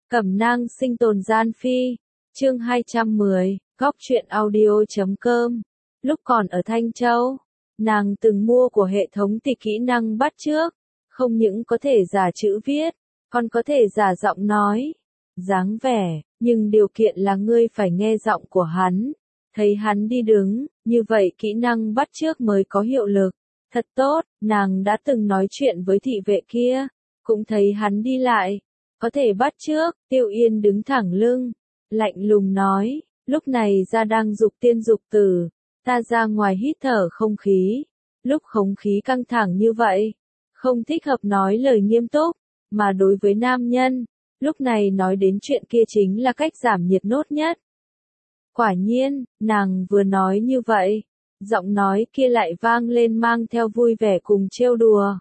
Cẩm nang sinh tồn gian phi. Chương 210, góc truyện audio.com. Lúc còn ở Thanh Châu, nàng từng mua của hệ thống thì kỹ năng bắt chước, không những có thể giả chữ viết, còn có thể giả giọng nói, dáng vẻ, nhưng điều kiện là ngươi phải nghe giọng của hắn, thấy hắn đi đứng, như vậy kỹ năng bắt chước mới có hiệu lực. Thật tốt, nàng đã từng nói chuyện với thị vệ kia, cũng thấy hắn đi lại, có thể bắt chước. Tiêu Yên đứng thẳng lưng, lạnh lùng nói, lúc này ra đang dục tiên dục tử, ta ra ngoài hít thở không khí, lúc không khí căng thẳng như vậy, không thích hợp nói lời nghiêm túc, mà đối với nam nhân, lúc này nói đến chuyện kia chính là cách giảm nhiệt nốt nhất. Quả nhiên, nàng vừa nói như vậy, giọng nói kia lại vang lên mang theo vui vẻ cùng trêu đùa.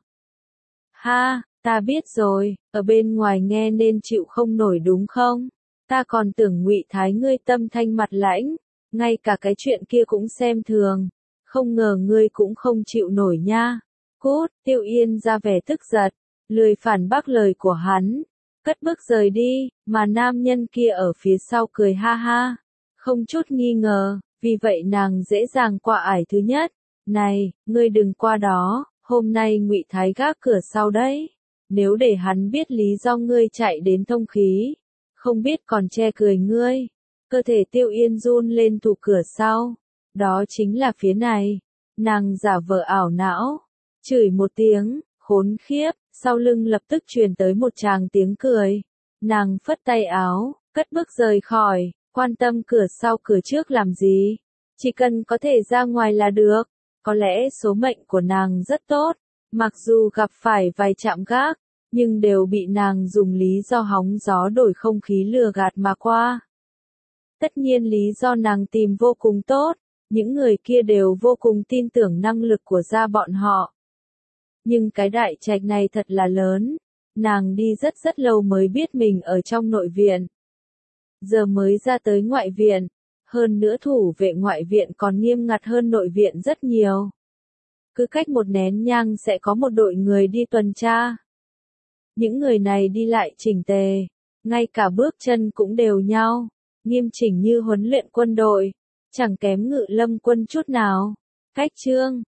Ha, ta biết rồi, ở bên ngoài nghe nên chịu không nổi đúng không? Ta còn tưởng Ngụy Thái ngươi tâm thanh mặt lãnh, ngay cả cái chuyện kia cũng xem thường, không ngờ ngươi cũng không chịu nổi nha. Cút, Tiêu Yên ra vẻ tức giận, lười phản bác lời của hắn, cất bước rời đi, mà nam nhân kia ở phía sau cười ha ha, không chút nghi ngờ, vì vậy nàng dễ dàng qua ải thứ nhất. Này, ngươi đừng qua đó, hôm nay Ngụy Thái gác cửa sau đấy, nếu để hắn biết lý do ngươi chạy đến thông khí, không biết còn che cười ngươi. Cơ thể Tiêu Yên run lên thủ cửa sau, đó chính là phía này. Nàng giả vờ ảo não, chửi một tiếng, khốn khiếp, sau lưng lập tức truyền tới một tràng tiếng cười. Nàng phất tay áo, cất bước rời khỏi, quan tâm cửa sau cửa trước làm gì, chỉ cần có thể ra ngoài là được. Có lẽ số mệnh của nàng rất tốt, mặc dù gặp phải vài chạm gác, nhưng đều bị nàng dùng lý do hóng gió đổi không khí lừa gạt mà qua. Tất nhiên lý do nàng tìm vô cùng tốt, những người kia đều vô cùng tin tưởng năng lực của gia bọn họ. Nhưng cái đại trạch này thật là lớn, nàng đi rất lâu mới biết mình ở trong nội viện. Giờ mới ra tới ngoại viện, hơn nữa thủ vệ ngoại viện còn nghiêm ngặt hơn nội viện rất nhiều. Cứ cách một nén nhang sẽ có một đội người đi tuần tra. Những người này đi lại chỉnh tề, ngay cả bước chân cũng đều nhau, nghiêm chỉnh như huấn luyện quân đội, chẳng kém Ngự Lâm quân chút nào. Cách chương,